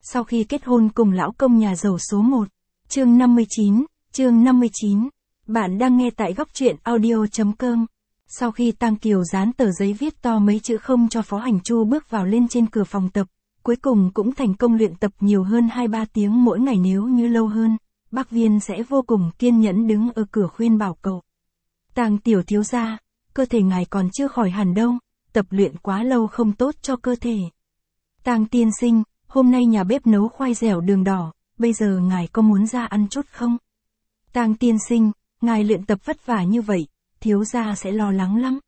sau khi kết hôn cùng lão công nhà giàu số 1. Chương 59. Bạn đang nghe tại góc truyện audio.com. Sau khi Tang Kiều dán tờ giấy viết to mấy chữ không cho Phó Hành Chu bước vào lên trên cửa phòng tập, cuối cùng cũng thành công luyện tập nhiều hơn 2-3 tiếng mỗi ngày, nếu như lâu hơn, bác Viên sẽ vô cùng kiên nhẫn đứng ở cửa khuyên bảo cậu. Tang tiểu thiếu gia, cơ thể ngài còn chưa khỏi hẳn đâu, tập luyện quá lâu không tốt cho cơ thể. Tang tiên sinh, hôm nay nhà bếp nấu khoai dẻo đường đỏ, bây giờ ngài có muốn ra ăn chút không? Tang tiên sinh, ngài luyện tập vất vả như vậy, thiếu gia sẽ lo lắng lắm.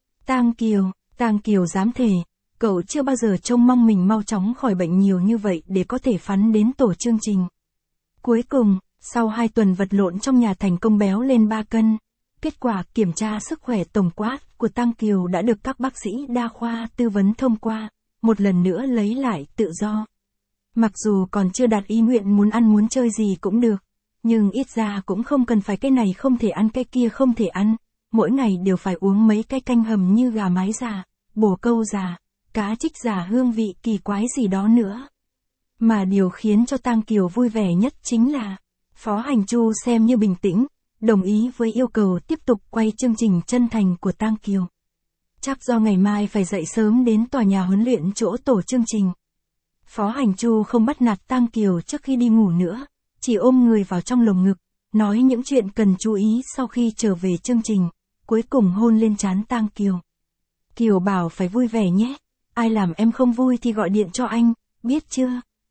Tang Kiều dám thề, cậu chưa bao giờ trông mong mình mau chóng khỏi bệnh nhiều như vậy để có thể phấn đến tổ chương trình. Cuối cùng, sau 2 tuần vật lộn trong nhà thành công béo lên 3 cân. Kết quả kiểm tra sức khỏe tổng quát của Tang Kiều đã được các bác sĩ đa khoa tư vấn thông qua, một lần nữa lấy lại tự do. Mặc dù còn chưa đạt ý nguyện muốn ăn muốn chơi gì cũng được, nhưng ít ra cũng không cần phải cái này không thể ăn cái kia không thể ăn, mỗi ngày đều phải uống mấy cái canh hầm như gà mái già, bồ câu già, cá trích già hương vị kỳ quái gì đó nữa. Mà điều khiến cho Tang Kiều vui vẻ nhất chính là, Phó Hành Chu xem như bình tĩnh, đồng ý với yêu cầu tiếp tục quay chương trình chân thành của Tang Kiều. Chắc do ngày mai phải dậy sớm đến tòa nhà huấn luyện chỗ tổ chương trình. Phó Hành Chu không bắt nạt Tang Kiều trước khi đi ngủ nữa, chỉ ôm người vào trong lồng ngực, nói những chuyện cần chú ý sau khi trở về chương trình, cuối cùng hôn lên trán Tang Kiều. Kiều bảo phải vui vẻ nhé, ai làm em không vui thì gọi điện cho anh, biết chưa?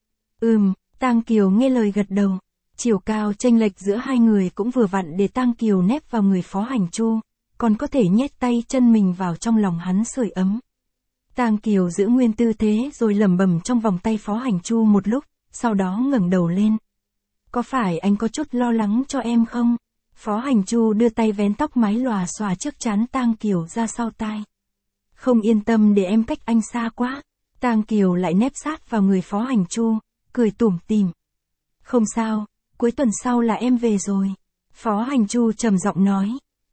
Tang Kiều nghe lời gật đầu. Chiều cao chênh lệch giữa hai người cũng vừa vặn để Tang Kiều nép vào người Phó Hành Chu, còn có thể nhét tay chân mình vào trong lòng hắn sưởi ấm. Tang Kiều giữ nguyên tư thế rồi lẩm bẩm trong vòng tay Phó Hành Chu một lúc, sau đó ngẩng đầu lên. Có phải anh có chút lo lắng cho em không? Phó Hành Chu đưa tay vén tóc mái lòa xòa trước trán Tang Kiều ra sau tai. Không yên tâm để em cách anh xa quá. Tang Kiều lại nép sát vào người Phó Hành Chu, cười tủm tỉm. Không sao, cuối tuần sau là em về rồi. Phó Hành Chu trầm giọng nói.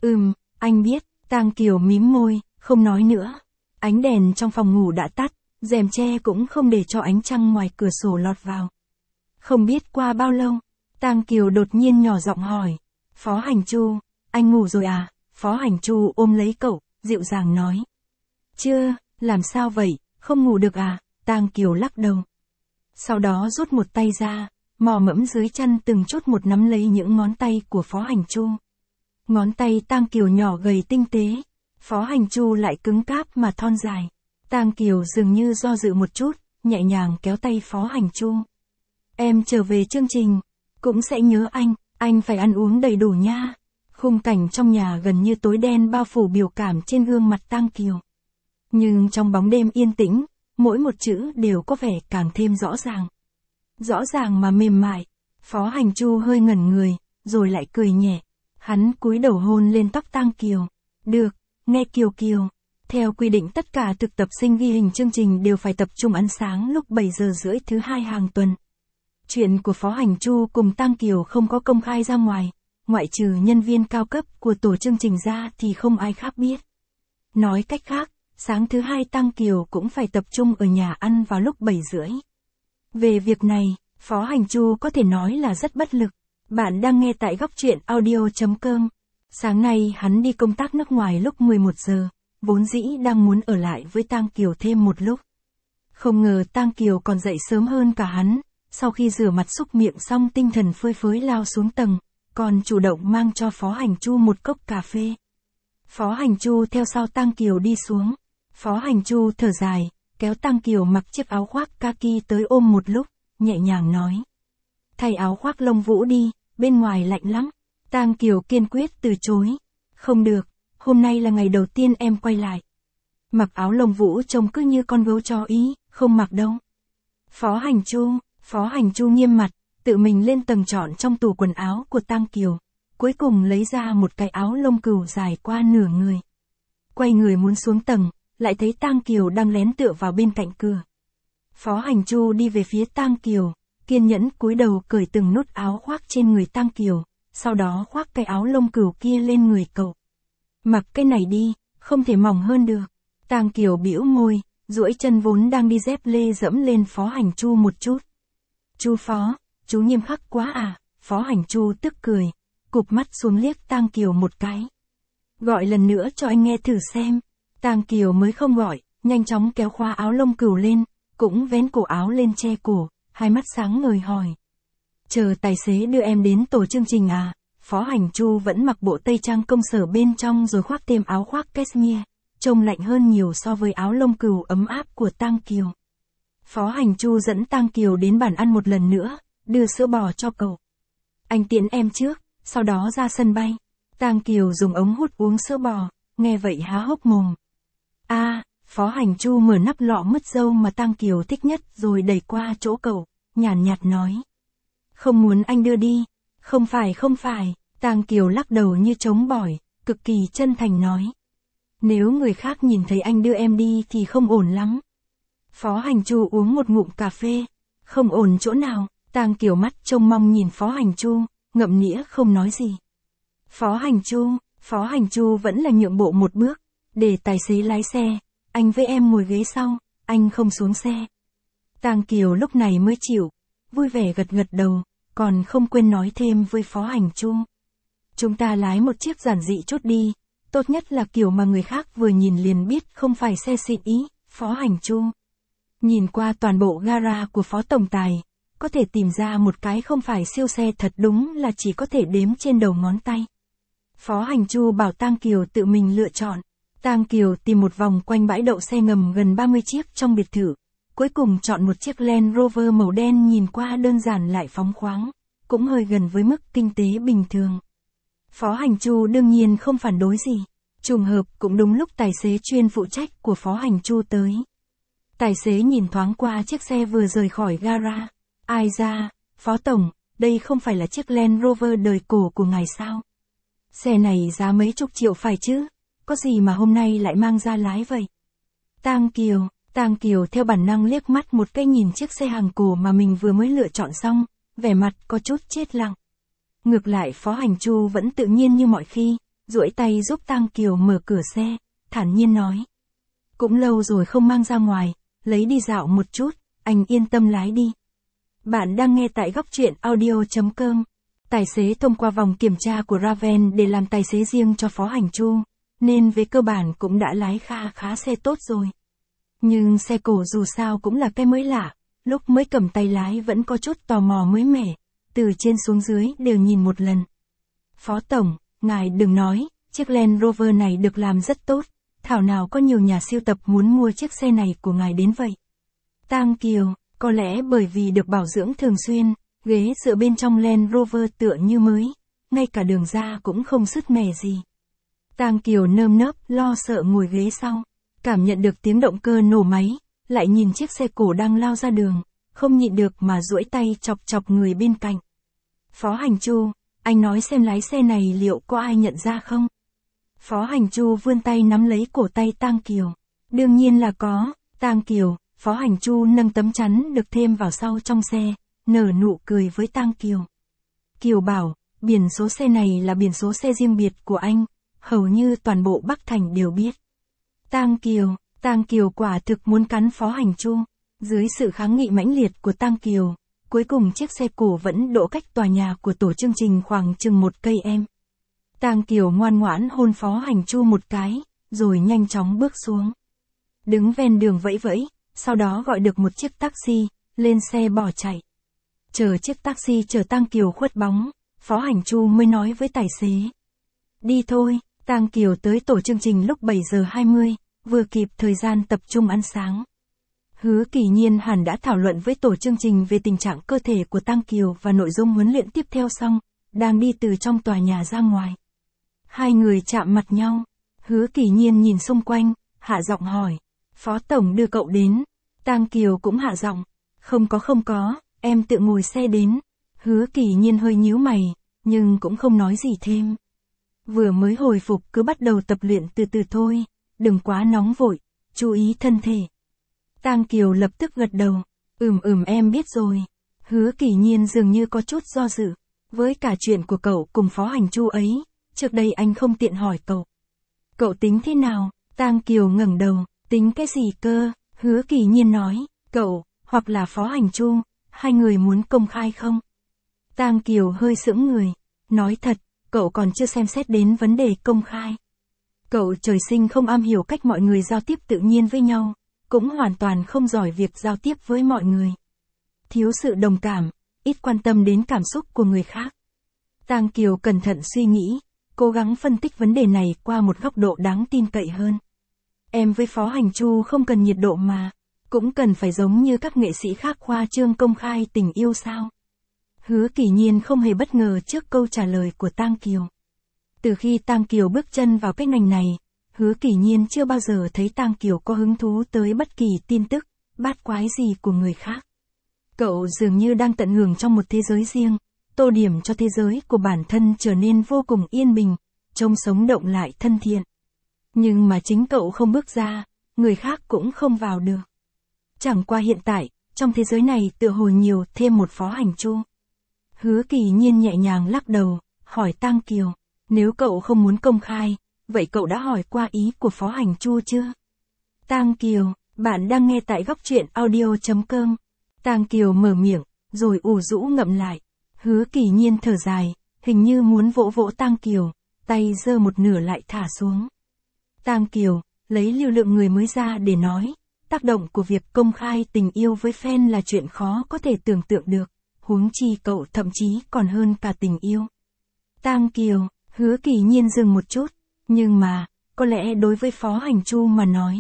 Anh biết. Tang Kiều mím môi, không nói nữa. Ánh đèn trong phòng ngủ đã tắt, rèm che cũng không để cho ánh trăng ngoài cửa sổ lọt vào. Không biết qua bao lâu, Tang Kiều đột nhiên nhỏ giọng hỏi. Phó Hành Chu, anh ngủ rồi à? Phó Hành Chu ôm lấy cậu, dịu dàng nói. Chưa, làm sao vậy, không ngủ được à? Tang Kiều lắc đầu. Sau đó rút một tay ra, mò mẫm dưới chăn từng chút một nắm lấy những ngón tay của Phó Hành Chu. Ngón tay Tang Kiều nhỏ gầy tinh tế, Phó Hành Chu lại cứng cáp mà thon dài. Tang Kiều dường như do dự một chút, nhẹ nhàng kéo tay Phó Hành Chu. Em trở về chương trình, cũng sẽ nhớ anh phải ăn uống đầy đủ nha. Khung cảnh trong nhà gần như tối đen bao phủ biểu cảm trên gương mặt Tang Kiều. Nhưng trong bóng đêm yên tĩnh, mỗi một chữ đều có vẻ càng thêm rõ ràng. Rõ ràng mà mềm mại. Phó Hành Chu hơi ngẩn người, rồi lại cười nhẹ. Hắn cúi đầu hôn lên tóc Tang Kiều. Được, nghe Kiều. Theo quy định tất cả thực tập sinh ghi hình chương trình đều phải tập trung ăn sáng lúc 7 giờ rưỡi thứ 2 hàng tuần. Chuyện của Phó Hành Chu cùng Tang Kiều không có công khai ra ngoài, ngoại trừ nhân viên cao cấp của tổ chương trình ra thì không ai khác biết. Nói cách khác, sáng thứ 2 Tang Kiều cũng phải tập trung ở nhà ăn vào lúc 7 rưỡi. Về việc này, Phó Hành Chu có thể nói là rất bất lực. Bạn đang nghe tại góc truyện audio.com. Sáng nay hắn đi công tác nước ngoài lúc 11 giờ, vốn dĩ đang muốn ở lại với Tang Kiều thêm một lúc. Không ngờ Tang Kiều còn dậy sớm hơn cả hắn, sau khi rửa mặt súc miệng xong tinh thần phơi phới lao xuống tầng, còn chủ động mang cho Phó Hành Chu một cốc cà phê. Phó Hành Chu theo sau Tang Kiều đi xuống. Phó Hành Chu thở dài, kéo Tang Kiều mặc chiếc áo khoác kaki tới ôm một lúc, nhẹ nhàng nói. Thay áo khoác lông vũ đi, bên ngoài lạnh lắm. Tang Kiều kiên quyết từ chối. Không được, hôm nay là ngày đầu tiên em quay lại. Mặc áo lông vũ trông cứ như con gấu chó ý, không mặc đâu. Phó Hành Chu nghiêm mặt, tự mình lên tầng chọn trong tủ quần áo của Tang Kiều, cuối cùng lấy ra một cái áo lông cừu dài qua nửa người. Quay người muốn xuống tầng, lại thấy Tang Kiều đang lén tựa vào bên cạnh cửa. Phó Hành Chu đi về phía Tang Kiều, kiên nhẫn cúi đầu cởi từng nút áo khoác trên người Tang Kiều, sau đó khoác cái áo lông cừu kia lên người cậu. Mặc cái này đi, không thể mỏng hơn được. Tang Kiều bĩu môi, duỗi chân vốn đang đi dép lê dẫm lên Phó Hành Chu một chút. Chu Phó, chú nghiêm khắc quá à, Phó Hành Chu tức cười, cụp mắt xuống liếc Tang Kiều một cái. Gọi lần nữa cho anh nghe thử xem. Tang Kiều mới không gọi, nhanh chóng kéo khóa áo lông cừu lên, cũng vén cổ áo lên che cổ, hai mắt sáng ngời hỏi. Chờ tài xế đưa em đến tổ chương trình à? Phó Hành Chu vẫn mặc bộ tây trang công sở bên trong rồi khoác thêm áo khoác cashmere, trông lạnh hơn nhiều so với áo lông cừu ấm áp của Tang Kiều. Phó Hành Chu dẫn Tang Kiều đến bàn ăn một lần nữa, đưa sữa bò cho cậu. Anh tiễn em trước, sau đó ra sân bay. Tang Kiều dùng ống hút uống sữa bò, nghe vậy há hốc mồm. Phó Hành Chu mở nắp lọ mứt dâu mà Tang Kiều thích nhất rồi đẩy qua chỗ cậu, nhàn nhạt nói. Không muốn anh đưa đi. Không phải, Tang Kiều lắc đầu như trống bỏi, cực kỳ chân thành nói. Nếu người khác nhìn thấy anh đưa em đi thì không ổn lắm. Phó Hành Chu uống một ngụm cà phê. Không ổn chỗ nào? Tang Kiều mắt trông mong nhìn Phó Hành Chu, ngậm nĩa không nói gì. Phó Hành Chu vẫn là nhượng bộ một bước, để tài xế lái xe, anh với em ngồi ghế sau, anh không xuống xe. Tang Kiều lúc này mới chịu, vui vẻ gật gật đầu, còn không quên nói thêm với Phó Hành Chu. Chúng ta lái một chiếc giản dị chút đi, tốt nhất là kiểu mà người khác vừa nhìn liền biết không phải xe xịn ý, Phó Hành Chu. Nhìn qua toàn bộ gara của Phó Tổng Tài, có thể tìm ra một cái không phải siêu xe thật đúng là chỉ có thể đếm trên đầu ngón tay. Phó Hành Chu bảo Tang Kiều tự mình lựa chọn. Tang Kiều tìm một vòng quanh bãi đậu xe ngầm gần 30 chiếc trong biệt thự, cuối cùng chọn một chiếc Land Rover màu đen nhìn qua đơn giản lại phóng khoáng, cũng hơi gần với mức kinh tế bình thường. Phó Hành Chu đương nhiên không phản đối gì, trùng hợp cũng đúng lúc tài xế chuyên phụ trách của Phó Hành Chu tới. Tài xế nhìn thoáng qua chiếc xe vừa rời khỏi gara. Ai ra, Phó Tổng, đây không phải là chiếc Land Rover đời cổ của ngài sao? Xe này giá mấy chục triệu phải chứ? Có gì mà hôm nay lại mang ra lái vậy? Tang Kiều theo bản năng liếc mắt một cái nhìn chiếc xe hàng cổ mà mình vừa mới lựa chọn xong, vẻ mặt có chút chết lặng. Ngược lại Phó Hành Chu vẫn tự nhiên như mọi khi, duỗi tay giúp Tang Kiều mở cửa xe, thản nhiên nói. Cũng lâu rồi không mang ra ngoài, lấy đi dạo một chút, anh yên tâm lái đi. Bạn đang nghe tại góc truyện audio.com. Tài xế thông qua vòng kiểm tra của Raven để làm tài xế riêng cho Phó Hành Chu, nên về cơ bản cũng đã lái khá xe tốt rồi. Nhưng xe cổ dù sao cũng là cái mới lạ, lúc mới cầm tay lái vẫn có chút tò mò mới mẻ, từ trên xuống dưới đều nhìn một lần. Phó Tổng, ngài đừng nói, chiếc Land Rover này được làm rất tốt, thảo nào có nhiều nhà sưu tập muốn mua chiếc xe này của ngài đến vậy. Tang Kiều, có lẽ bởi vì được bảo dưỡng thường xuyên, ghế dựa bên trong Land Rover tựa như mới, ngay cả đường ra cũng không sứt mẻ gì. Tang Kiều nơm nớp lo sợ ngồi ghế sau, cảm nhận được tiếng động cơ nổ máy, lại nhìn chiếc xe cổ đang lao ra đường, không nhịn được mà duỗi tay chọc người bên cạnh. Phó Hành Chu, anh nói xem lái xe này liệu có ai nhận ra không? Phó Hành Chu vươn tay nắm lấy cổ tay Tang Kiều. Đương nhiên là có, Tang Kiều. Phó Hành Chu nâng tấm chắn được thêm vào sau trong xe, nở nụ cười với Tang Kiều. Kiều bảo, biển số xe này là biển số xe riêng biệt của anh, hầu như toàn bộ Bắc Thành đều biết. Tang Kiều quả thực muốn cắn Phó Hành Chu. Dưới sự kháng nghị mãnh liệt của Tang Kiều, cuối cùng chiếc xe cổ vẫn đỗ cách tòa nhà của tổ chương trình khoảng chừng 1 cây em. Tang Kiều ngoan ngoãn hôn Phó Hành Chu một cái, rồi nhanh chóng bước xuống. Đứng ven đường vẫy vẫy, sau đó gọi được một chiếc taxi, lên xe bỏ chạy. Chờ chiếc taxi chở Tang Kiều khuất bóng, Phó Hành Chu mới nói với tài xế. Đi thôi, Tang Kiều tới tổ chương trình lúc 7 giờ 20, vừa kịp thời gian tập trung ăn sáng. Hứa Kỳ Nhiên hẳn đã thảo luận với tổ chương trình về tình trạng cơ thể của Tang Kiều và nội dung huấn luyện tiếp theo xong, đang đi từ trong tòa nhà ra ngoài. Hai người chạm mặt nhau, Hứa Kỳ Nhiên nhìn xung quanh, hạ giọng hỏi, Phó Tổng đưa cậu đến. Tang Kiều cũng hạ giọng, không có, em tự ngồi xe đến. Hứa Kỳ Nhiên hơi nhíu mày, nhưng cũng không nói gì thêm. Vừa mới hồi phục cứ bắt đầu tập luyện từ từ thôi, đừng quá nóng vội, chú ý thân thể. Tang Kiều lập tức gật đầu, em biết rồi. Hứa Kỳ Nhiên dường như có chút do dự, với cả chuyện của cậu cùng Phó Hành Chu ấy, trước đây anh không tiện hỏi cậu. Cậu tính thế nào? Tang Kiều ngẩng đầu, tính cái gì cơ? Hứa Kỳ Nhiên nói, cậu, hoặc là Phó Hành Chu, hai người muốn công khai không? Tang Kiều hơi sững người, nói thật, cậu còn chưa xem xét đến vấn đề công khai. Cậu trời sinh không am hiểu cách mọi người giao tiếp tự nhiên với nhau, cũng hoàn toàn không giỏi việc giao tiếp với mọi người. Thiếu sự đồng cảm, ít quan tâm đến cảm xúc của người khác. Tang Kiều cẩn thận suy nghĩ, cố gắng phân tích vấn đề này qua một góc độ đáng tin cậy hơn. Em với Phó Hành Chu không cần nhiệt độ mà, cũng cần phải giống như các nghệ sĩ khác khoa trương công khai tình yêu sao? Hứa Kỷ Nhiên không hề bất ngờ trước câu trả lời của Tang Kiều. Từ khi Tang Kiều bước chân vào cái ngành này, Hứa Kỷ Nhiên chưa bao giờ thấy Tang Kiều có hứng thú tới bất kỳ tin tức, bát quái gì của người khác. Cậu dường như đang tận hưởng trong một thế giới riêng, tô điểm cho thế giới của bản thân trở nên vô cùng yên bình, trông sống động lại thân thiện. Nhưng mà chính cậu không bước ra, người khác cũng không vào được. Chẳng qua hiện tại, trong thế giới này tựa hồ nhiều thêm một Phó Hành Chu. Hứa Kỷ Nhiên nhẹ nhàng lắc đầu, hỏi Tang Kiều, nếu cậu không muốn công khai, vậy cậu đã hỏi qua ý của Phó Hành Chu chưa? Tang Kiều, bạn đang nghe tại góc truyện audio.com. Tang Kiều mở miệng, rồi ủ rũ ngậm lại. Hứa Kỷ Nhiên thở dài, hình như muốn vỗ vỗ Tang Kiều, tay giơ một nửa lại thả xuống. Tang Kiều, lấy lưu lượng người mới ra để nói, tác động của việc công khai tình yêu với fan là chuyện khó có thể tưởng tượng được, huống chi cậu thậm chí còn hơn cả tình yêu. Tang Kiều, Hứa Kỷ Nhiên dừng một chút, nhưng mà, có lẽ đối với Phó Hành Chu mà nói,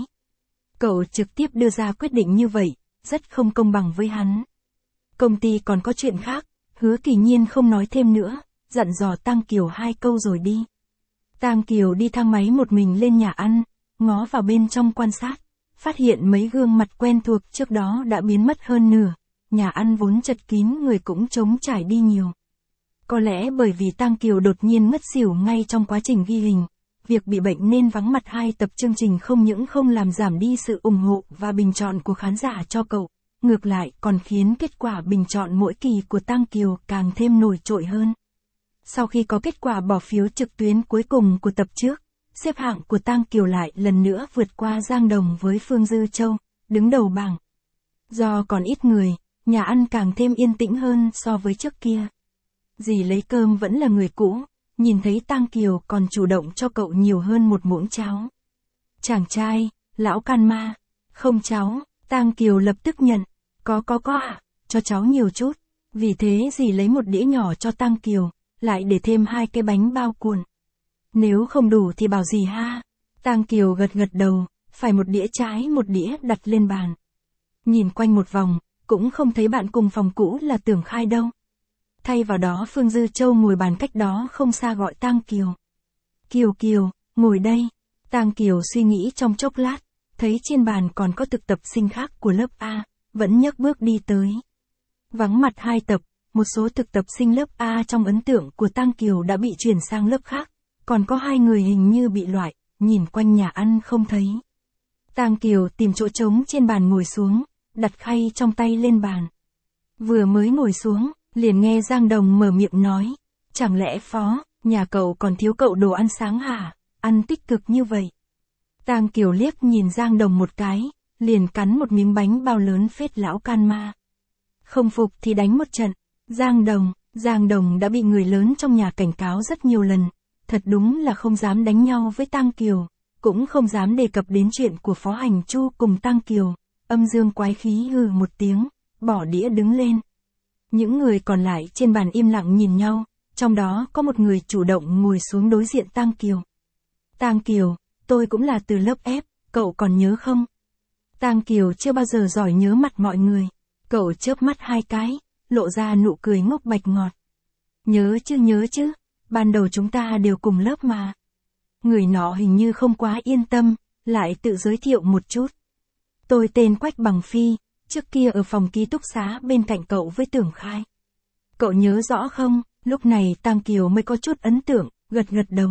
cậu trực tiếp đưa ra quyết định như vậy, rất không công bằng với hắn. Công ty còn có chuyện khác, Hứa Kỷ Nhiên không nói thêm nữa, dặn dò Tang Kiều 2 câu rồi đi. Tang Kiều đi thang máy một mình lên nhà ăn, ngó vào bên trong quan sát, phát hiện mấy gương mặt quen thuộc trước đó đã biến mất hơn nửa, nhà ăn vốn chật kín người cũng trống trải đi nhiều. Có lẽ bởi vì Tang Kiều đột nhiên ngất xỉu ngay trong quá trình ghi hình, việc bị bệnh nên vắng mặt 2 tập chương trình không những không làm giảm đi sự ủng hộ và bình chọn của khán giả cho cậu, ngược lại còn khiến kết quả bình chọn mỗi kỳ của Tang Kiều càng thêm nổi trội hơn. Sau khi có kết quả bỏ phiếu trực tuyến cuối cùng của tập trước, xếp hạng của Tang Kiều lại lần nữa vượt qua Giang Đồng với Phương Dư Châu, đứng đầu bảng. Do còn ít người, nhà ăn càng thêm yên tĩnh hơn so với trước kia. Dì lấy cơm vẫn là người cũ, nhìn thấy Tang Kiều còn chủ động cho cậu nhiều hơn một muỗng cháo. Chàng trai, lão can ma, không cháo, Tang Kiều lập tức nhận, có ạ, cho cháu nhiều chút. Vì thế dì lấy một đĩa nhỏ cho Tang Kiều, lại để thêm 2 cái bánh bao cuộn. Nếu không đủ thì bảo dì ha. Tang Kiều gật đầu, phải một đĩa trái một đĩa đặt lên bàn. Nhìn quanh một vòng, cũng không thấy bạn cùng phòng cũ là Tưởng Khai đâu. Thay vào đó Phương Dư Châu ngồi bàn cách đó không xa gọi Tang Kiều. Kiều, ngồi đây. Tang Kiều suy nghĩ trong chốc lát, thấy trên bàn còn có thực tập sinh khác của lớp A, vẫn nhấc bước đi tới. Vắng mặt 2 tập, một số thực tập sinh lớp A trong ấn tượng của Tang Kiều đã bị chuyển sang lớp khác, còn có 2 người hình như bị loại, nhìn quanh nhà ăn không thấy. Tang Kiều tìm chỗ trống trên bàn ngồi xuống, đặt khay trong tay lên bàn. Vừa mới ngồi xuống, liền nghe Giang Đồng mở miệng nói, chẳng lẽ Phó, nhà cậu còn thiếu cậu đồ ăn sáng hả, ăn tích cực như vậy. Tang Kiều liếc nhìn Giang Đồng một cái, liền cắn một miếng bánh bao lớn phết lão can ma. Không phục thì đánh một trận. Giang Đồng đã bị người lớn trong nhà cảnh cáo rất nhiều lần, thật đúng là không dám đánh nhau với Tang Kiều, cũng không dám đề cập đến chuyện của Phó Hành Chu cùng Tang Kiều, âm dương quái khí hừ một tiếng, bỏ đĩa đứng lên. Những người còn lại trên bàn im lặng nhìn nhau, trong đó có một người chủ động ngồi xuống đối diện Tang Kiều. Tang Kiều, tôi cũng là từ lớp F, cậu còn nhớ không? Tang Kiều chưa bao giờ giỏi nhớ mặt mọi người, cậu chớp mắt 2 cái, lộ ra nụ cười ngốc bạch ngọt. Nhớ chứ, ban đầu chúng ta đều cùng lớp mà. Người nọ hình như không quá yên tâm, lại tự giới thiệu một chút. Tôi tên Quách Bằng Phi, trước kia ở phòng ký túc xá bên cạnh cậu với Tưởng Khai. Cậu nhớ rõ không? Lúc này Tang Kiều mới có chút ấn tượng, gật đầu.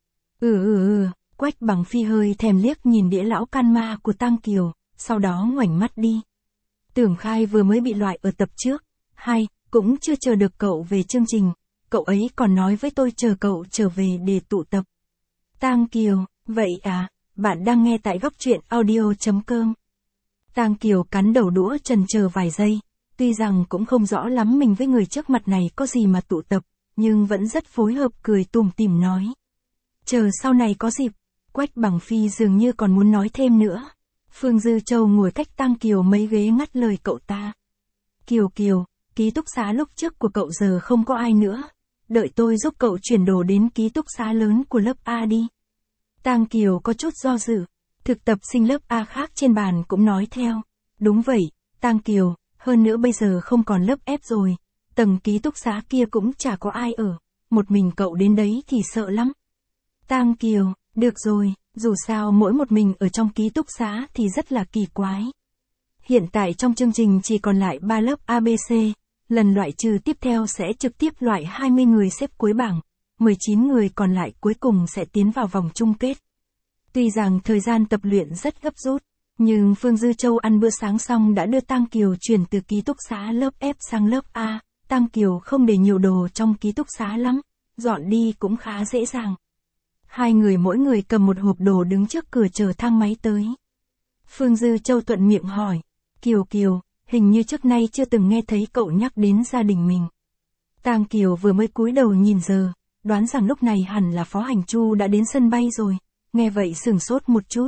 Quách Bằng Phi hơi thèm liếc nhìn đĩa lão can ma của Tang Kiều, sau đó ngoảnh mắt đi. Tưởng Khai vừa mới bị loại ở tập trước, cũng chưa chờ được cậu về chương trình, cậu ấy còn nói với tôi chờ cậu trở về để tụ tập. Tang Kiều, vậy à, bạn đang nghe tại góc truyện audio.com. Tang Kiều cắn đầu đũa chần chờ vài giây, Tuy rằng cũng không rõ lắm mình với người trước mặt này có gì mà tụ tập, nhưng vẫn rất phối hợp cười tủm tỉm nói. Chờ sau này có dịp, Quách Bằng Phi dường như còn muốn nói thêm nữa. Phương Dư Châu ngồi cách Tang Kiều mấy ghế ngắt lời cậu ta. Kiều Kiều, ký túc xá lúc trước của cậu giờ không có ai nữa. Đợi tôi giúp cậu chuyển đồ đến ký túc xá lớn của lớp A đi. Tang Kiều có chút do dự. Thực tập sinh lớp A khác trên bàn cũng nói theo. Đúng vậy, Tang Kiều, hơn nữa bây giờ không còn lớp F rồi. Tầng ký túc xá kia cũng chả có ai ở. Một mình cậu đến đấy thì sợ lắm. Tang Kiều, được rồi, dù sao mỗi một mình ở trong ký túc xá thì rất là kỳ quái. Hiện tại trong chương trình chỉ còn lại 3 lớp ABC, lần loại trừ tiếp theo sẽ trực tiếp loại 20 người xếp cuối bảng, 19 người còn lại cuối cùng sẽ tiến vào vòng chung kết. Tuy rằng thời gian tập luyện rất gấp rút, nhưng Phương Dư Châu ăn bữa sáng xong đã đưa Tang Kiều chuyển từ ký túc xá lớp F sang lớp A. Tang Kiều không để nhiều đồ trong ký túc xá lắm, dọn đi cũng khá dễ dàng. Hai người mỗi người cầm một hộp đồ đứng trước cửa chờ thang máy tới. Phương Dư Châu thuận miệng hỏi, Kiều Kiều, hình như trước nay chưa từng nghe thấy cậu nhắc đến gia đình mình. Tang Kiều vừa mới cúi đầu nhìn giờ, đoán rằng lúc này hẳn là Phó Hành Chu đã đến sân bay rồi, nghe vậy sửng sốt một chút.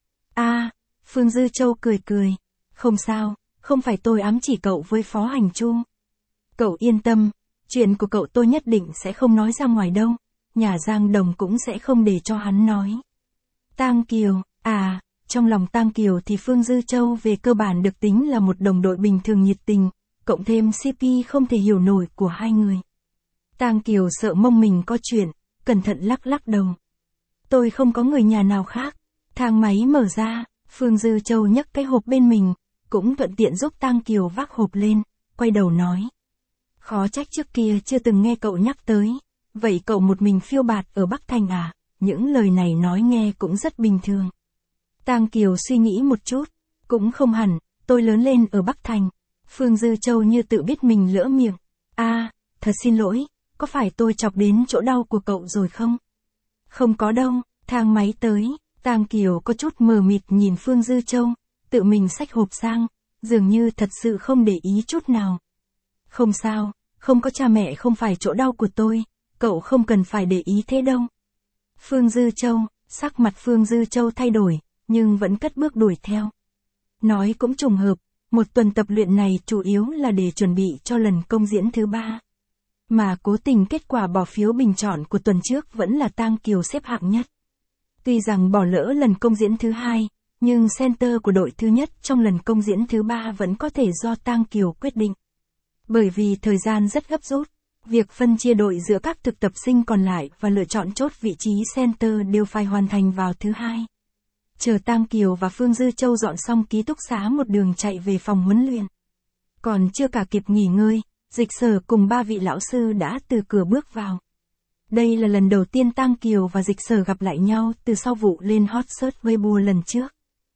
Phương Dư Châu cười cười, không sao, không phải tôi ám chỉ cậu với Phó Hành Chu. Cậu yên tâm, chuyện của cậu tôi nhất định sẽ không nói ra ngoài đâu, nhà Giang Đồng cũng sẽ không để cho hắn nói. Tang Kiều, trong lòng Tang Kiều thì Phương Dư Châu về cơ bản được tính là một đồng đội bình thường nhiệt tình, cộng thêm CP không thể hiểu nổi của hai người. Tang Kiều sợ mông mình có chuyện, cẩn thận lắc lắc đầu. Tôi không có người nhà nào khác. Thang máy mở ra, Phương Dư Châu nhấc cái hộp bên mình, cũng thuận tiện giúp Tang Kiều vác hộp lên, quay đầu nói. Khó trách trước kia chưa từng nghe cậu nhắc tới. Vậy cậu một mình phiêu bạt ở Bắc Thành à? Những lời này nói nghe cũng rất bình thường. Tang Kiều suy nghĩ một chút, cũng không hẳn, tôi lớn lên ở Bắc Thành. Phương Dư Châu như tự biết mình lỡ miệng. Thật xin lỗi, có phải tôi chọc đến chỗ đau của cậu rồi không? Không có đâu, thang máy tới, Tang Kiều có chút mờ mịt nhìn Phương Dư Châu, tự mình xách hộp sang, dường như thật sự không để ý chút nào. Không sao, không có cha mẹ không phải chỗ đau của tôi, cậu không cần phải để ý thế đâu. Phương Dư Châu, sắc mặt Phương Dư Châu thay đổi, nhưng vẫn cất bước đuổi theo. Nói cũng trùng hợp, một tuần tập luyện này chủ yếu là để chuẩn bị cho lần công diễn thứ 3. Mà cố tình kết quả bỏ phiếu bình chọn của tuần trước vẫn là Tang Kiều xếp hạng nhất. Tuy rằng bỏ lỡ lần công diễn thứ 2, nhưng center của đội thứ nhất trong lần công diễn thứ 3 vẫn có thể do Tang Kiều quyết định. Bởi vì thời gian rất gấp rút, việc phân chia đội giữa các thực tập sinh còn lại và lựa chọn chốt vị trí center đều phải hoàn thành vào thứ 2. Chờ Tang Kiều và Phương Dư Châu dọn xong ký túc xá một đường chạy về phòng huấn luyện. Còn chưa cả kịp nghỉ ngơi, Dịch Sở cùng 3 vị lão sư đã từ cửa bước vào. Đây là lần đầu tiên Tang Kiều và Dịch Sở gặp lại nhau từ sau vụ lên hot search Weibo lần trước.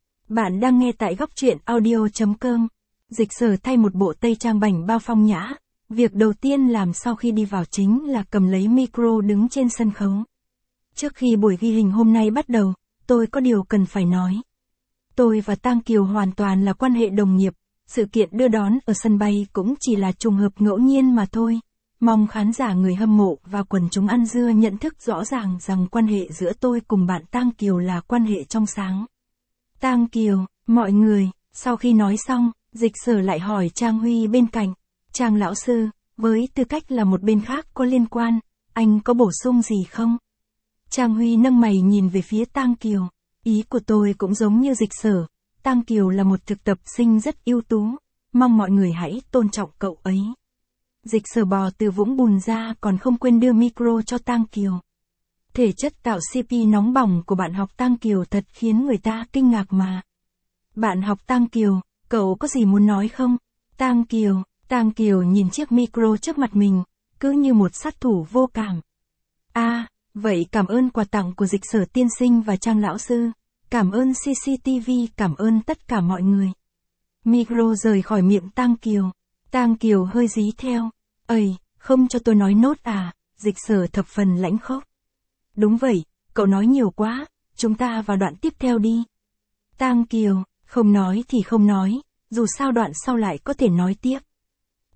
Bạn đang nghe tại góc truyện audio.com. Dịch Sở thay một bộ tây trang bảnh bao phong nhã. Việc đầu tiên làm sau khi đi vào chính là cầm lấy micro đứng trên sân khấu. Trước khi buổi ghi hình hôm nay bắt đầu, tôi có điều cần phải nói. Tôi và Tang Kiều hoàn toàn là quan hệ đồng nghiệp, sự kiện đưa đón ở sân bay cũng chỉ là trùng hợp ngẫu nhiên mà thôi. Mong khán giả người hâm mộ và quần chúng ăn dưa nhận thức rõ ràng rằng quan hệ giữa tôi cùng bạn Tang Kiều là quan hệ trong sáng. Tang Kiều, mọi người, sau khi nói xong, Dịch Sở lại hỏi Trang Huy bên cạnh. Trang lão sư, với tư cách là một bên khác có liên quan, anh có bổ sung gì không? Trang Huy nâng mày nhìn về phía Tang Kiều. Ý của tôi cũng giống như Dịch Sở. Tang Kiều là một thực tập sinh rất ưu tú, mong mọi người hãy tôn trọng cậu ấy. Dịch Sở bò từ vũng bùn ra còn không quên đưa micro cho Tang Kiều. Thể chất tạo CP nóng bỏng của bạn học Tang Kiều thật khiến người ta kinh ngạc mà. Bạn học Tang Kiều, cậu có gì muốn nói không? Tang Kiều nhìn chiếc micro trước mặt mình, cứ như một sát thủ vô cảm. Vậy cảm ơn quà tặng của Dịch Sở tiên sinh và Trang lão sư. Cảm ơn CCTV, cảm ơn tất cả mọi người. Micro rời khỏi miệng Tang Kiều. Tang Kiều hơi dí theo. Không cho tôi nói nốt à? Dịch Sở thập phần lãnh khốc. Đúng vậy, cậu nói nhiều quá, chúng ta vào đoạn tiếp theo đi. Tang Kiều, không nói thì không nói, dù sao đoạn sau lại có thể nói tiếp.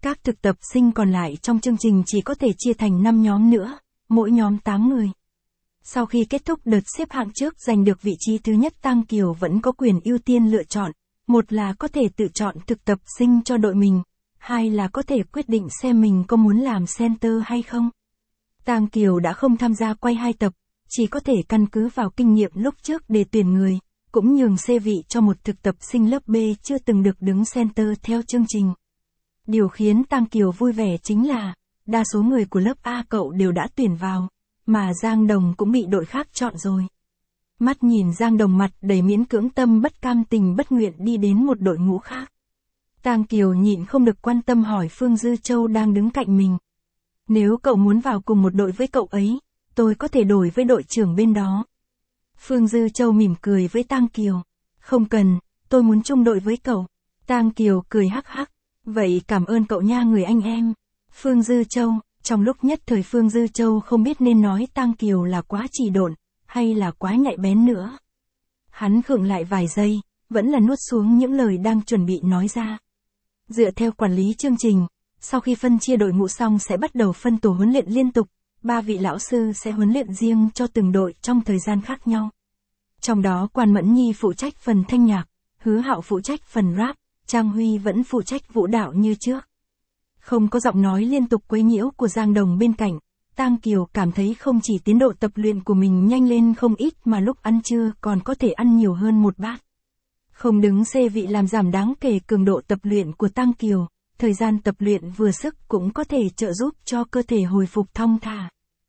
Các thực tập sinh còn lại trong chương trình chỉ có thể chia thành 5 nhóm nữa, mỗi nhóm 8 người. Sau khi kết thúc đợt xếp hạng trước giành được vị trí thứ nhất, Tang Kiều vẫn có quyền ưu tiên lựa chọn, một là có thể tự chọn thực tập sinh cho đội mình, hai là có thể quyết định xem mình có muốn làm center hay không. Tang Kiều đã không tham gia quay 2 tập, chỉ có thể căn cứ vào kinh nghiệm lúc trước để tuyển người, cũng nhường xê vị cho một thực tập sinh lớp B chưa từng được đứng center theo chương trình. Điều khiến Tang Kiều vui vẻ chính là, đa số người của lớp A cậu đều đã tuyển vào, mà Giang Đồng cũng bị đội khác chọn rồi. Mắt nhìn Giang Đồng mặt đầy miễn cưỡng, tâm bất cam tình bất nguyện đi đến một đội ngũ khác. Tang Kiều nhịn không được quan tâm hỏi Phương Dư Châu đang đứng cạnh mình. Nếu cậu muốn vào cùng một đội với cậu ấy, tôi có thể đổi với đội trưởng bên đó. Phương Dư Châu mỉm cười với Tang Kiều. Không cần, tôi muốn chung đội với cậu. Tang Kiều cười hắc hắc. Vậy cảm ơn cậu nha người anh em. Phương Dư Châu, trong lúc nhất thời Phương Dư Châu không biết nên nói Tang Kiều là quá trì độn, hay là quá nhạy bén nữa. Hắn khựng lại vài giây, vẫn là nuốt xuống những lời đang chuẩn bị nói ra. Dựa theo quản lý chương trình, sau khi phân chia đội ngũ xong sẽ bắt đầu phân tổ huấn luyện liên tục, 3 vị lão sư sẽ huấn luyện riêng cho từng đội trong thời gian khác nhau. Trong đó Quan Mẫn Nhi phụ trách phần thanh nhạc, Hứa Hạo phụ trách phần rap, Trang Huy vẫn phụ trách vũ đạo như trước. Không có giọng nói liên tục quấy nhiễu của Giang Đồng bên cạnh, Tang Kiều cảm thấy không chỉ tiến độ tập luyện của mình nhanh lên không ít mà lúc ăn trưa còn có thể ăn nhiều hơn một bát. Không đứng xê vị làm giảm đáng kể cường độ tập luyện của Tang Kiều, thời gian tập luyện vừa sức cũng có thể trợ giúp cho cơ thể hồi phục thong thả.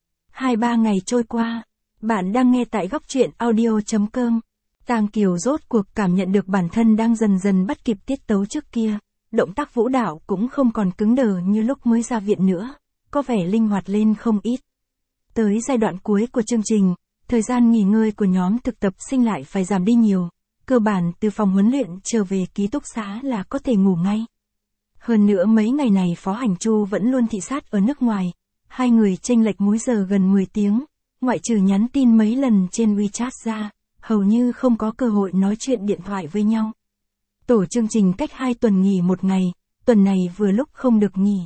2-3 ngày trôi qua, bạn đang nghe tại góc truyện audio.com. Tang Kiều rốt cuộc cảm nhận được bản thân đang dần dần bắt kịp tiết tấu trước kia, động tác vũ đạo cũng không còn cứng đờ như lúc mới ra viện nữa, có vẻ linh hoạt lên không ít. Tới giai đoạn cuối của chương trình, thời gian nghỉ ngơi của nhóm thực tập sinh lại phải giảm đi nhiều, cơ bản từ phòng huấn luyện trở về ký túc xá là có thể ngủ ngay. Hơn nữa mấy ngày này Phó Hành Chu vẫn luôn thị sát ở nước ngoài, hai người chênh lệch múi giờ gần 10 tiếng, ngoại trừ nhắn tin mấy lần trên WeChat ra, hầu như không có cơ hội nói chuyện điện thoại với nhau. Tổ chương trình cách 2 tuần nghỉ 1 ngày, tuần này vừa lúc không được nghỉ.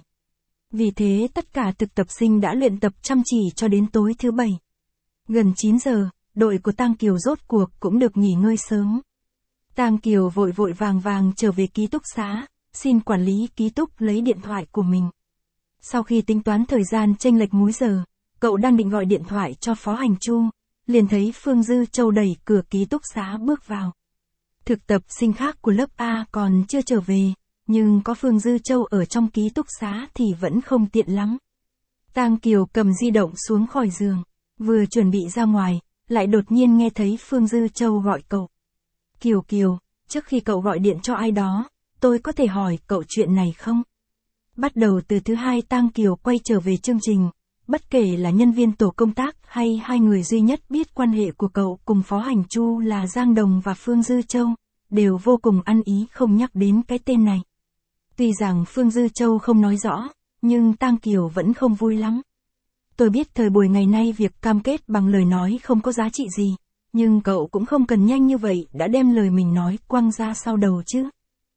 Vì thế tất cả thực tập sinh đã luyện tập chăm chỉ cho đến tối thứ Bảy. Gần 9 giờ, đội của Tang Kiều rốt cuộc cũng được nghỉ ngơi sớm. Tang Kiều vội vội vàng vàng trở về ký túc xá, xin quản lý ký túc lấy điện thoại của mình. Sau khi tính toán thời gian chênh lệch múi giờ, cậu đang định gọi điện thoại cho Phó Hành Chu, liền thấy Phương Dư Châu đẩy cửa ký túc xá bước vào. Thực tập sinh khác của lớp A còn chưa trở về, nhưng có Phương Dư Châu ở trong ký túc xá thì vẫn không tiện lắm. Tang Kiều cầm di động xuống khỏi giường, vừa chuẩn bị ra ngoài, lại đột nhiên nghe thấy Phương Dư Châu gọi cậu. Kiều Kiều, trước khi cậu gọi điện cho ai đó, tôi có thể hỏi cậu chuyện này không? Bắt đầu từ thứ Hai Tang Kiều quay trở về chương trình, bất kể là nhân viên tổ công tác hay hai người duy nhất biết quan hệ của cậu cùng Phó Hành Chu là Giang Đồng và Phương Dư Châu, đều vô cùng ăn ý không nhắc đến cái tên này. Tuy rằng Phương Dư Châu không nói rõ, nhưng Tang Kiều vẫn không vui lắm. Tôi biết thời buổi ngày nay việc cam kết bằng lời nói không có giá trị gì, nhưng cậu cũng không cần nhanh như vậy đã đem lời mình nói quăng ra sau đầu chứ.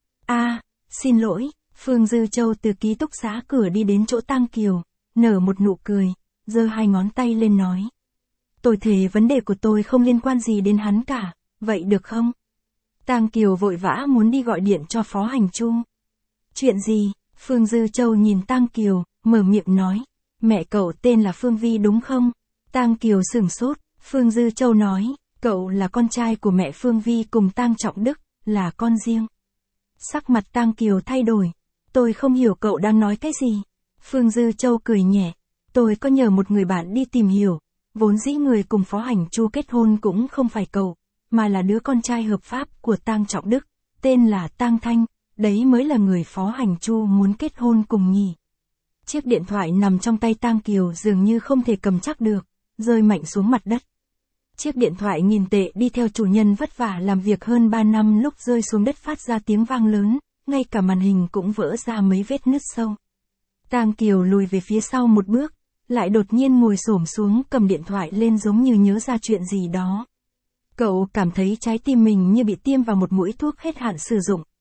Xin lỗi, Phương Dư Châu từ ký túc xá cửa đi đến chỗ Tang Kiều, nở một nụ cười, giơ 2 ngón tay lên nói. Tôi thề vấn đề của tôi không liên quan gì đến hắn cả, vậy được không? Tang Kiều vội vã muốn đi gọi điện cho Phó Hành Chu. Chuyện gì? Phương Dư Châu nhìn Tang Kiều, mở miệng nói. Mẹ cậu tên là Phương Vi đúng không? Tang Kiều sửng sốt, Phương Dư Châu nói, cậu là con trai của mẹ Phương Vi cùng Tang Trọng Đức, là con riêng. Sắc mặt Tang Kiều thay đổi, tôi không hiểu cậu đang nói cái gì. Phương Dư Châu cười nhẹ, tôi có nhờ một người bạn đi tìm hiểu, vốn dĩ người cùng Phó Hành Chu kết hôn cũng không phải cậu, mà là đứa con trai hợp pháp của Tang Trọng Đức, tên là Tang Thanh, đấy mới là người Phó Hành Chu muốn kết hôn cùng nhỉ. Chiếc điện thoại nằm trong tay Tang Kiều dường như không thể cầm chắc được, rơi mạnh xuống mặt đất. Chiếc điện thoại nghìn tệ đi theo chủ nhân vất vả làm việc hơn 3 năm lúc rơi xuống đất phát ra tiếng vang lớn, ngay cả màn hình cũng vỡ ra mấy vết nứt sâu. Tang Kiều lùi về phía sau một bước, lại đột nhiên ngồi xổm xuống cầm điện thoại lên giống như nhớ ra chuyện gì đó. Cậu cảm thấy trái tim mình như bị tiêm vào một mũi thuốc hết hạn sử dụng,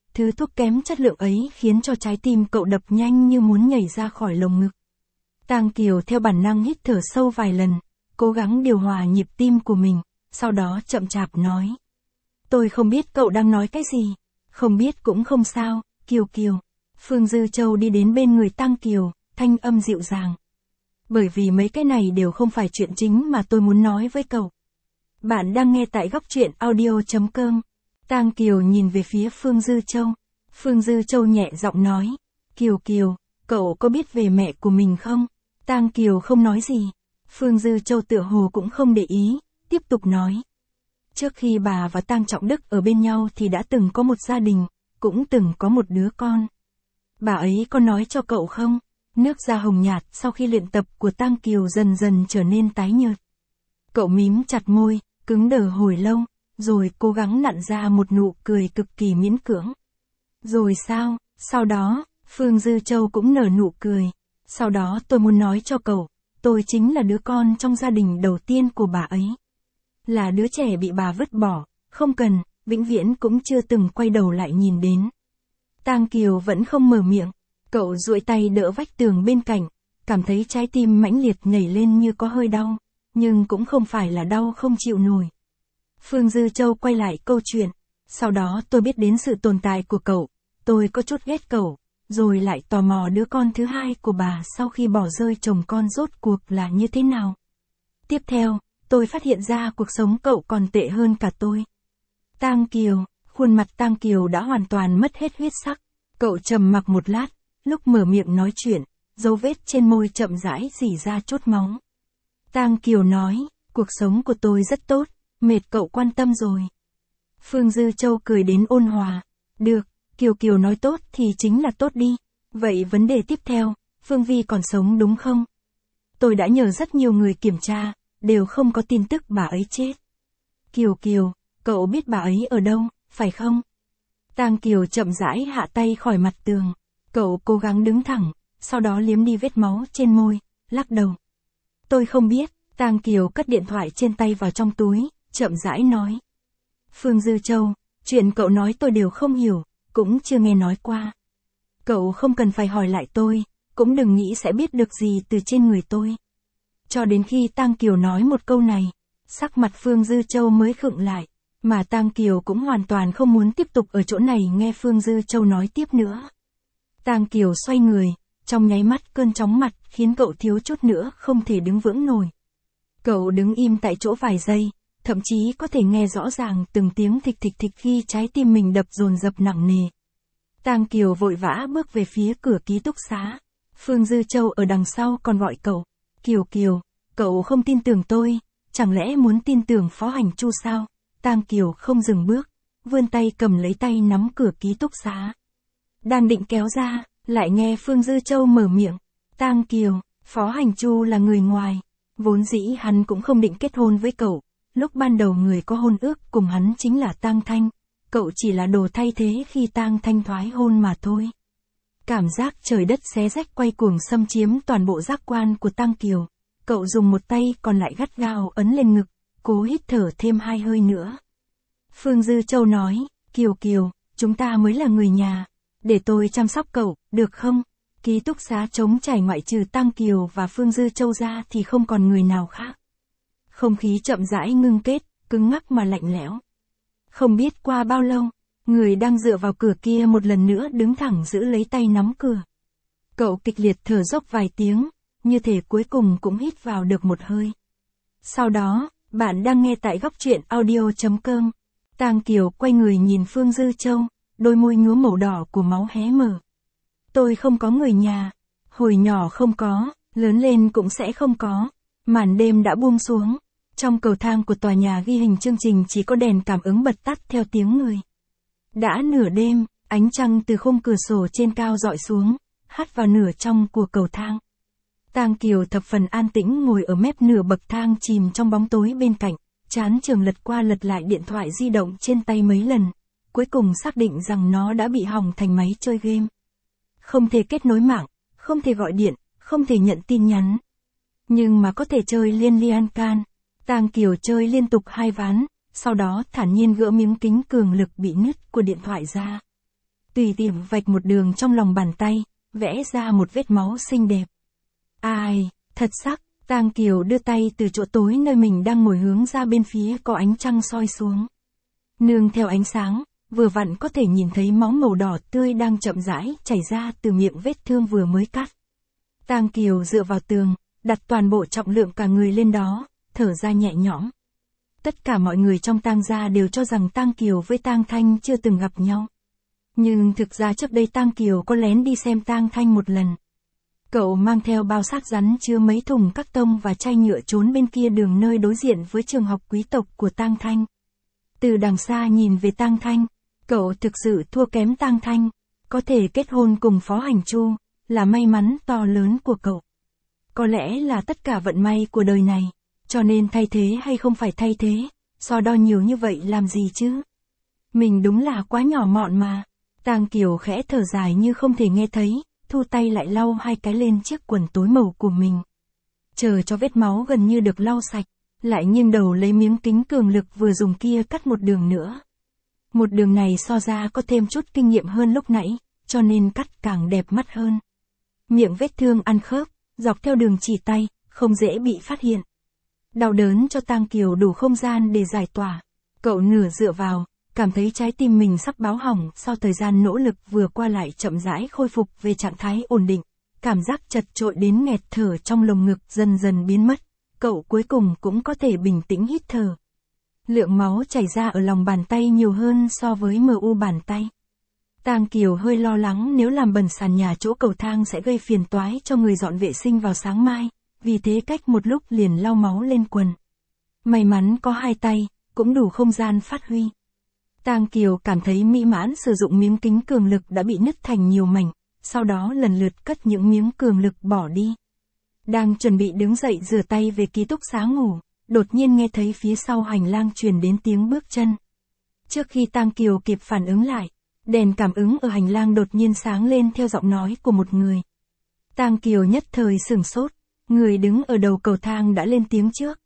Thứ thuốc kém chất lượng ấy khiến cho trái tim cậu đập nhanh như muốn nhảy ra khỏi lồng ngực. Tang Kiều theo bản năng hít thở sâu vài lần, cố gắng điều hòa nhịp tim của mình, sau đó chậm chạp nói. Tôi không biết cậu đang nói cái gì. Không biết cũng không sao, Kiều Kiều. Phương Dư Châu đi đến bên người Tang Kiều, thanh âm dịu dàng. Bởi vì mấy cái này đều không phải chuyện chính mà tôi muốn nói với cậu. Bạn đang nghe tại góc truyện audio.com. Tang Kiều nhìn về phía Phương Dư Châu. Phương Dư Châu nhẹ giọng nói. Kiều Kiều, cậu có biết về mẹ của mình không? Tang Kiều không nói gì. Phương Dư Châu tựa hồ cũng không để ý, tiếp tục nói. Trước khi bà và Tang Trọng Đức ở bên nhau thì đã từng có một gia đình, cũng từng có một đứa con. Bà ấy có nói cho cậu không? Nước da hồng nhạt sau khi luyện tập của Tang Kiều dần dần trở nên tái nhợt. Cậu mím chặt môi, cứng đờ hồi lâu, rồi cố gắng nặn ra một nụ cười cực kỳ miễn cưỡng. Rồi sao? Sau đó, Phương Dư Châu cũng nở nụ cười. Sau đó tôi muốn nói cho cậu, tôi chính là đứa con trong gia đình đầu tiên của bà ấy. Là đứa trẻ bị bà vứt bỏ, không cần, vĩnh viễn cũng chưa từng quay đầu lại nhìn đến. Tang Kiều vẫn không mở miệng, cậu duỗi tay đỡ vách tường bên cạnh, cảm thấy trái tim mãnh liệt nhảy lên như có hơi đau, nhưng cũng không phải là đau không chịu nổi. Phương Dư Châu quay lại câu chuyện, sau đó tôi biết đến sự tồn tại của cậu, tôi có chút ghét cậu, rồi lại tò mò đứa con thứ hai của bà sau khi bỏ rơi chồng con rốt cuộc là như thế nào. Tiếp theo, tôi phát hiện ra cuộc sống cậu còn tệ hơn cả tôi. Tang Kiều, khuôn mặt Tang Kiều đã hoàn toàn mất hết huyết sắc. Cậu trầm mặc một lát, lúc mở miệng nói chuyện, dấu vết trên môi chậm rãi rỉ ra chút máu. Tang Kiều nói, cuộc sống của tôi rất tốt, mệt cậu quan tâm rồi. Phương Dư Châu cười đến ôn hòa. Được, Kiều Kiều nói tốt thì chính là tốt đi. Vậy vấn đề tiếp theo, Phương Vi còn sống đúng không? Tôi đã nhờ rất nhiều người kiểm tra, đều không có tin tức bà ấy chết. Kiều Kiều, cậu biết bà ấy ở đâu, phải không? Tang Kiều chậm rãi hạ tay khỏi mặt tường. Cậu cố gắng đứng thẳng, sau đó liếm đi vết máu trên môi, lắc đầu. Tôi không biết. Tang Kiều cất điện thoại trên tay vào trong túi, chậm rãi nói. Phương Dư Châu, chuyện cậu nói tôi đều không hiểu, cũng chưa nghe nói qua. Cậu không cần phải hỏi lại tôi, cũng đừng nghĩ sẽ biết được gì từ trên người tôi. Cho đến khi Tang Kiều nói một câu này, sắc mặt Phương Dư Châu mới khựng lại, mà Tang Kiều cũng hoàn toàn không muốn tiếp tục ở chỗ này nghe Phương Dư Châu nói tiếp nữa. Tang Kiều xoay người, trong nháy mắt cơn chóng mặt khiến cậu thiếu chút nữa không thể đứng vững nổi. Cậu đứng im tại chỗ vài giây, thậm chí có thể nghe rõ ràng từng tiếng thịch thịch thịch khi trái tim mình đập dồn dập nặng nề. Tang Kiều vội vã bước về phía cửa ký túc xá. Phương Dư Châu ở đằng sau còn gọi cậu. Kiều Kiều, cậu không tin tưởng tôi, chẳng lẽ muốn tin tưởng Phó Hành Chu sao? Tang Kiều không dừng bước, vươn tay cầm lấy tay nắm cửa ký túc xá. Đang định kéo ra, lại nghe Phương Dư Châu mở miệng. Tang Kiều, Phó Hành Chu là người ngoài. Vốn dĩ hắn cũng không định kết hôn với cậu. Lúc ban đầu người có hôn ước cùng hắn chính là Tang Thanh. Cậu chỉ là đồ thay thế khi Tang Thanh thoái hôn mà thôi. Cảm giác trời đất xé rách quay cuồng xâm chiếm toàn bộ giác quan của Tang Kiều. Cậu dùng một tay còn lại gắt gao ấn lên ngực, cố hít thở thêm 2 hơi nữa. Phương Dư Châu nói, Kiều Kiều, chúng ta mới là người nhà. Để tôi chăm sóc cậu, được không? Ký túc xá trống trải ngoại trừ Tang Kiều và Phương Dư Châu ra thì không còn người nào khác. Không khí chậm rãi ngưng kết, cứng ngắc mà lạnh lẽo. Không biết qua bao lâu, người đang dựa vào cửa kia một lần nữa đứng thẳng giữ lấy tay nắm cửa. Cậu kịch liệt thở dốc vài tiếng, như thể cuối cùng cũng hít vào được một hơi. Sau đó, bạn đang nghe tại góc truyện audio.com. Tang Kiều quay người nhìn Phương Dư Châu, đôi môi nhuốm màu đỏ của máu hé mở. Tôi không có người nhà. Hồi nhỏ không có, lớn lên cũng sẽ không có. Màn đêm đã buông xuống. Trong cầu thang của tòa nhà ghi hình chương trình chỉ có đèn cảm ứng bật tắt theo tiếng người. Đã nửa đêm, ánh trăng từ khung cửa sổ trên cao dọi xuống, hắt vào nửa trong của cầu thang. Tang Kiều thập phần an tĩnh ngồi ở mép nửa bậc thang chìm trong bóng tối bên cạnh, trán trường lật qua lật lại điện thoại di động trên tay mấy lần, cuối cùng xác định rằng nó đã bị hỏng thành máy chơi game. Không thể kết nối mạng, không thể gọi điện, không thể nhận tin nhắn. Nhưng mà có thể chơi Liên Can. Tang Kiều chơi liên tục 2 ván, sau đó thản nhiên gỡ miếng kính cường lực bị nứt của điện thoại ra. tùy tiện vạch một đường trong lòng bàn tay, vẽ ra một vết máu xinh đẹp. Ai, thật sắc, Tang Kiều đưa tay từ chỗ tối nơi mình đang ngồi hướng ra bên phía có ánh trăng soi xuống. Nương theo ánh sáng, vừa vặn có thể nhìn thấy máu màu đỏ tươi đang chậm rãi chảy ra từ miệng vết thương vừa mới cắt. Tang Kiều dựa vào tường, đặt toàn bộ trọng lượng cả người lên đó, thở ra nhẹ nhõm. Tất cả mọi người trong Tang gia đều cho rằng Tang Kiều với Tang Thanh chưa từng gặp nhau. Nhưng thực ra trước đây Tang Kiều có lén đi xem Tang Thanh một lần. Cậu mang theo bao xác rắn chứa mấy thùng các tông và chai nhựa trốn bên kia đường nơi đối diện với trường học quý tộc của Tang Thanh. Từ đằng xa nhìn về Tang Thanh, cậu thực sự thua kém Tang Thanh, có thể kết hôn cùng Phó Hành Chu, là may mắn to lớn của cậu. Có lẽ là tất cả vận may của đời này, cho nên thay thế hay không phải thay thế, so đo nhiều như vậy làm gì chứ? Mình đúng là quá nhỏ mọn mà. Tang Kiều khẽ thở dài như không thể nghe thấy, thu tay lại lau hai cái lên chiếc quần tối màu của mình. Chờ cho vết máu gần như được lau sạch, lại nghiêng đầu lấy miếng kính cường lực vừa dùng kia cắt một đường nữa. Một đường này so ra có thêm chút kinh nghiệm hơn lúc nãy, cho nên cắt càng đẹp mắt hơn. Miệng vết thương ăn khớp, dọc theo đường chỉ tay, không dễ bị phát hiện. Đau đớn cho Tang Kiều đủ không gian để giải tỏa. Cậu nửa dựa vào, cảm thấy trái tim mình sắp báo hỏng sau thời gian nỗ lực vừa qua lại chậm rãi khôi phục về trạng thái ổn định. Cảm giác chật chội đến nghẹt thở trong lồng ngực dần dần biến mất. Cậu cuối cùng cũng có thể bình tĩnh hít thở. Lượng máu chảy ra ở lòng bàn tay nhiều hơn so với MU bàn tay. Tang Kiều hơi lo lắng nếu làm bẩn sàn nhà chỗ cầu thang sẽ gây phiền toái cho người dọn vệ sinh vào sáng mai, vì thế cách một lúc liền lau máu lên quần. May mắn có hai tay, cũng đủ không gian phát huy. Tang Kiều cảm thấy mỹ mãn sử dụng miếng kính cường lực đã bị nứt thành nhiều mảnh, sau đó lần lượt cất những miếng cường lực bỏ đi. Đang chuẩn bị đứng dậy rửa tay về ký túc xá ngủ, đột nhiên nghe thấy phía sau hành lang truyền đến tiếng bước chân. Trước khi Tang Kiều kịp phản ứng lại, đèn cảm ứng ở hành lang đột nhiên sáng lên theo giọng nói của một người. Tang Kiều nhất thời sửng sốt, người đứng ở đầu cầu thang đã lên tiếng trước.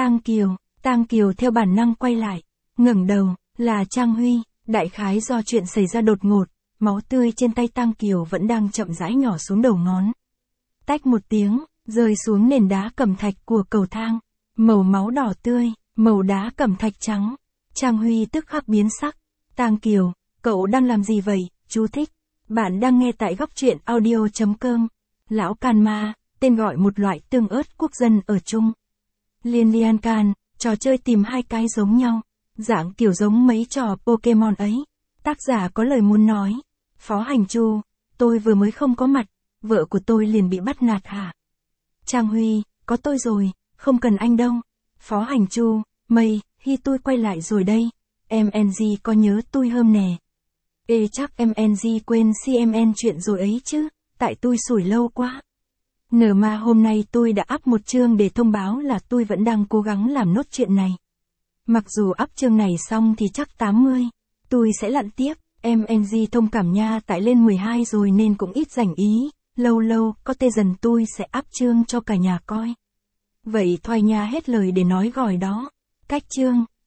Tang Kiều theo bản năng quay lại, ngẩng đầu, là Trang Huy, đại khái do chuyện xảy ra đột ngột, máu tươi trên tay Tang Kiều vẫn đang chậm rãi nhỏ xuống đầu ngón. Tách một tiếng, rơi xuống nền đá cẩm thạch của cầu thang, màu máu đỏ tươi, màu đá cẩm thạch trắng. Trang Huy tức khắc biến sắc. Tang Kiều, cậu đang làm gì vậy? Chú thích. Bạn đang nghe tại góc truyện audio.com. Lão can ma, tên gọi một loại tương ớt quốc dân ở Trung Liên can, trò chơi tìm hai cái giống nhau, dạng kiểu giống mấy trò Pokemon ấy. Tác giả có lời muốn nói. Phó Hành Chu, tôi vừa mới không có mặt, vợ của tôi liền bị bắt nạt hả? Trang Huy, có tôi rồi, không cần anh đâu. Phó Hành Chu, mày, khi tôi quay lại rồi đây. MNG có nhớ tôi hôm nè. Chắc MNG quên CMN chuyện rồi ấy chứ, tại tôi sủi lâu quá. Mà hôm nay tôi đã up một chương để thông báo là tôi vẫn đang cố gắng làm nốt chuyện này. Mặc dù up chương này xong thì chắc 80, tôi sẽ lặn tiếp. MNG thông cảm nha, tại lên 12 rồi nên cũng ít rảnh ý, lâu lâu có tê dần tôi sẽ up chương cho cả nhà coi. Vậy thoại nha, hết lời để nói gỏi đó. Cách chương